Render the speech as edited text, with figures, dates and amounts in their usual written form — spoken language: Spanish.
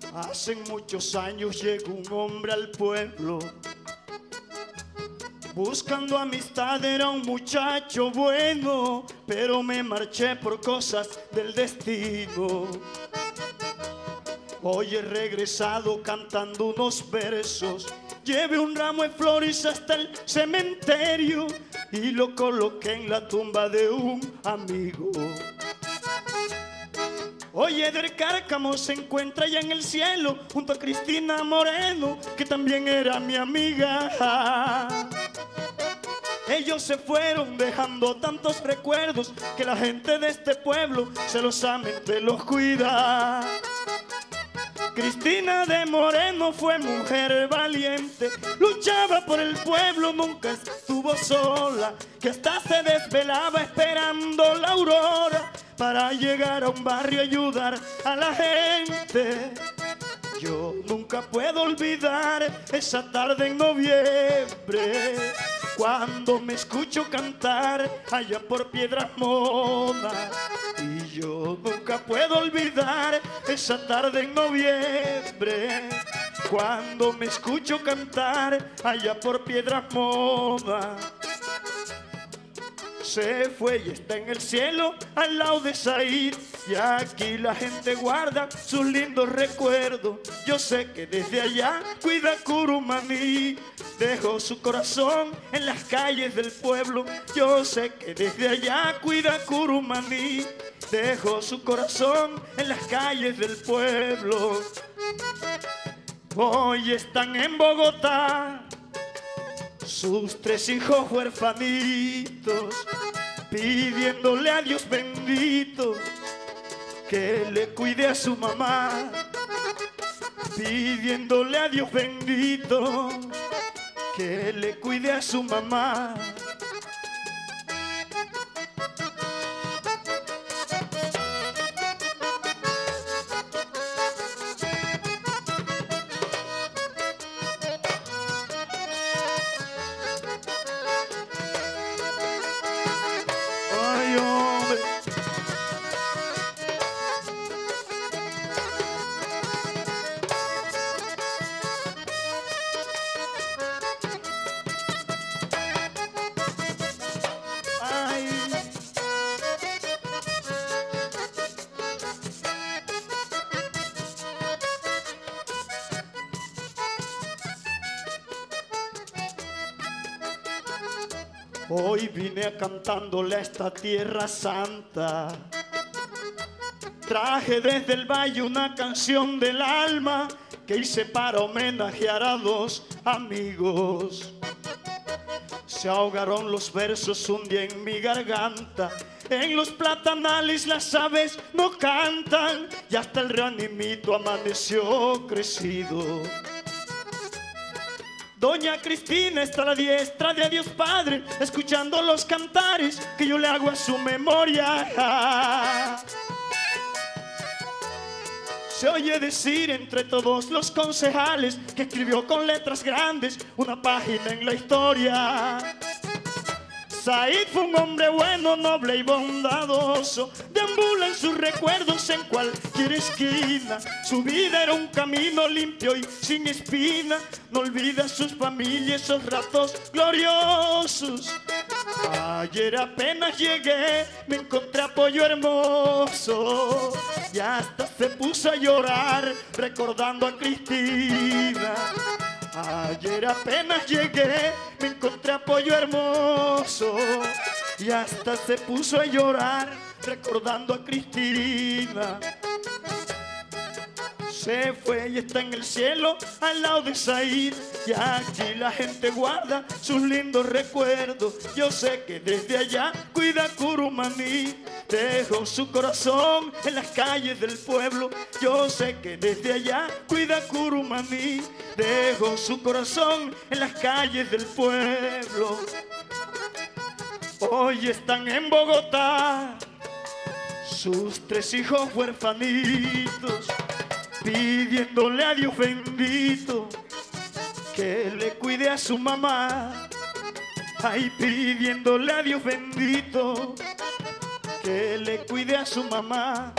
Hace muchos años llegó un hombre al pueblo, buscando amistad, era un muchacho bueno, pero me marché por cosas del destino. Hoy he regresado cantando unos versos, llevé un ramo de flores hasta el cementerio y lo coloqué en la tumba de un amigo. Hoy Eder Cárcamo se encuentra allá en el cielo junto a Cristina Moreno, que también era mi amiga. Ellos se fueron dejando tantos recuerdos que la gente de este pueblo celosamente los cuida. Cristina de Moreno fue mujer valiente, luchaba por el pueblo, nunca estuvo sola, que hasta se desvelaba esperando la aurora para llegar a un barrio y ayudar a la gente. Yo nunca puedo olvidar esa tarde en noviembre, cuando me escucho cantar allá por Piedras Monas. Y yo nunca puedo olvidar esa tarde en noviembre, cuando me escucho cantar allá por Piedras Monas. Se fue y está en el cielo al lado de Said, y aquí la gente guarda sus lindos recuerdos. Yo sé que desde allá cuida Curumaní, dejó su corazón en las calles del pueblo. Yo sé que desde allá cuida Curumaní, dejó su corazón en las calles del pueblo. Hoy están en Bogotá sus 3 hijos huerfanitos, pidiéndole a Dios bendito que le cuide a su mamá, pidiéndole a Dios bendito que le cuide a su mamá. Hoy vine cantándole a esta tierra santa, traje desde el valle una canción del alma que hice para homenajear a 2 amigos. Se ahogaron los versos un día en mi garganta, en los platanales las aves no cantan y hasta el reanimito amaneció crecido. Doña Cristina está a la diestra de Dios Padre, escuchando los cantares que yo le hago a su memoria. Se oye decir entre todos los concejales que escribió con letras grandes una página en la historia. Said fue un hombre bueno, noble y bondadoso, deambula en sus recuerdos en cualquier esquina. Su vida era un camino limpio y sin espina, no olvida sus familias, esos ratos gloriosos. Ayer apenas llegué, me encontré a Pollo Hermoso y hasta se puso a llorar recordando a Cristina. Ayer apenas llegué, me encontré a Pollo Hermoso y hasta se puso a llorar recordando a Cristina. Se fue y está en el cielo al lado de Said, y aquí la gente guarda sus lindos recuerdos. Yo sé que desde allá cuida Curumaní, dejó su corazón en las calles del pueblo. Yo sé que desde allá cuida Curumaní, dejó su corazón en las calles del pueblo. Hoy están en Bogotá sus 3 hijos huerfanitos, pidiéndole a Dios bendito que le cuide a su mamá. Ay, pidiéndole a Dios bendito que le cuide a su mamá.